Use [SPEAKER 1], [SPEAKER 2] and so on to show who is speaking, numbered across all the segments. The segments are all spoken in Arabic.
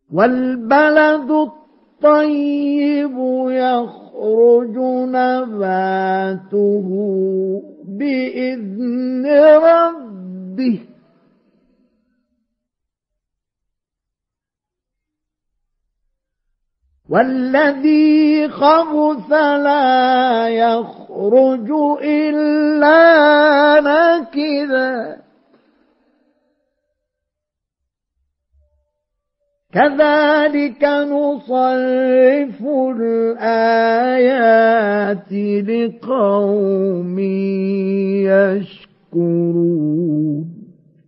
[SPEAKER 1] والبلد الطيب يخرج نباته بإذن ربه والذي خبث لا يخرج إلا نكدا كذلك نصرف الآيات لقوم يشكرون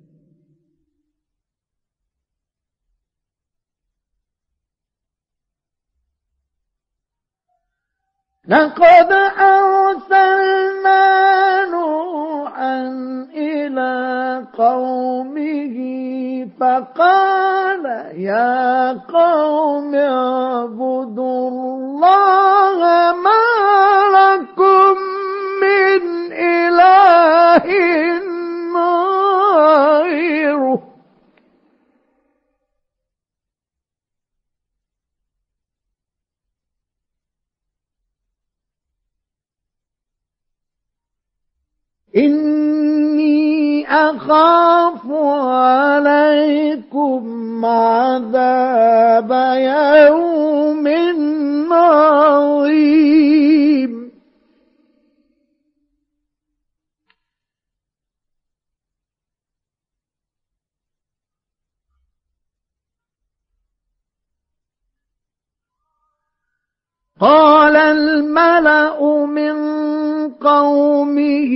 [SPEAKER 1] لقد أرسلنا نوحا إلى قومه فقال يا قوم اعبدوا الله ما لكم من إله غيره إني أخاف عليكم عذاب يوم عظيم قال الملأ من قومه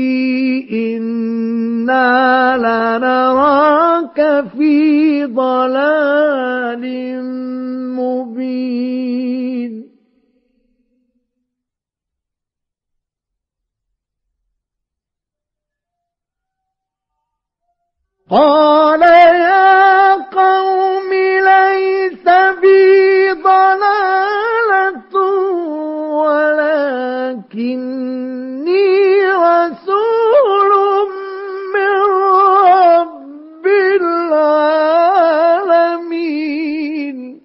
[SPEAKER 1] إنا لنراك في ضلال مبين قال يا قوم ليس بي ضلالة ولكني رسول من رب العالمين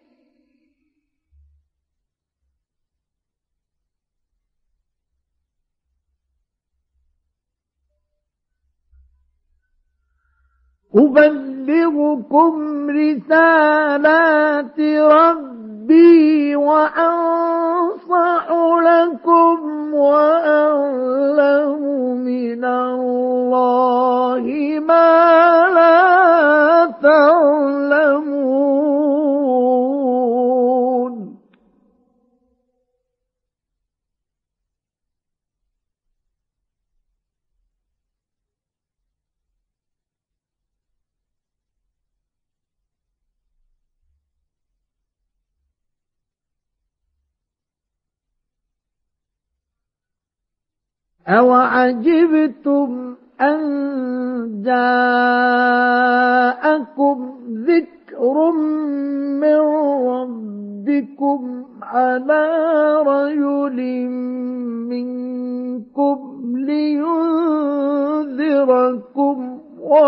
[SPEAKER 1] أبلغكم رسالات ربي وأنصح لكم وأعلم من الله ما لا تعلمون أوعجبتم أن جاءكم ذكر من ربكم على رجل منكم لينذركم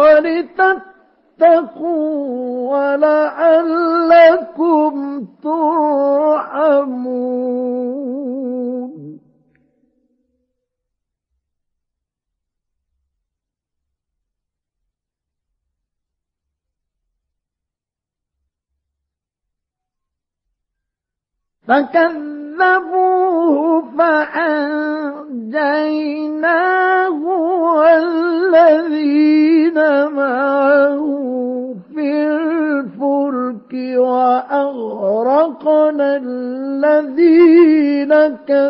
[SPEAKER 1] ولتتقوا ولعلكم ترحمون فكذبوه فأنجيناه والذين معه في الفلك وأغرقنا الذين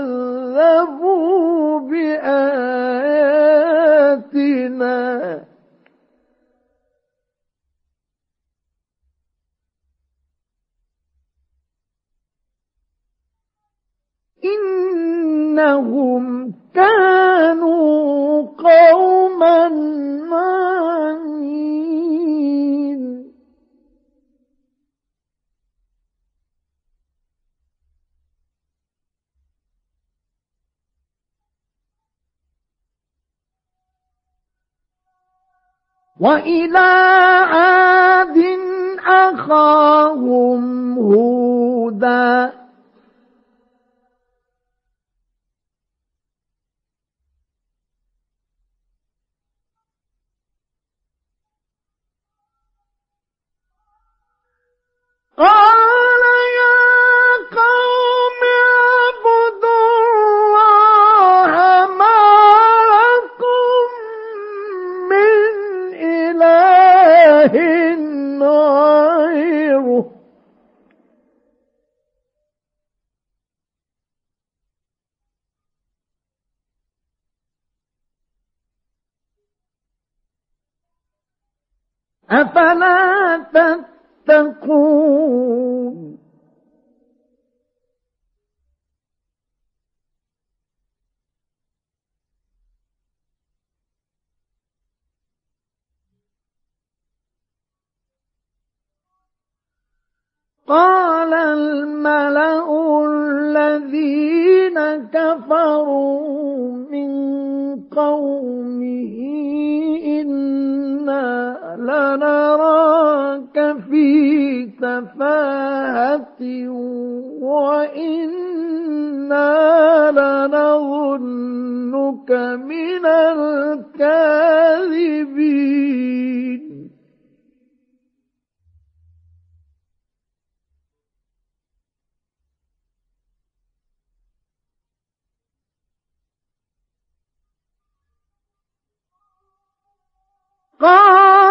[SPEAKER 1] كذبوا بآياتنا إنهم كانوا قوما عمين وإلى عاد أخاهم هودا قال يا قوم اعبدوا الله ما لكم من إله غيره أفلا تتقون قال الملأ الذين كفروا من قومه إنا لنراك في سفاهة وإنا لنظنك من الكاذبين قال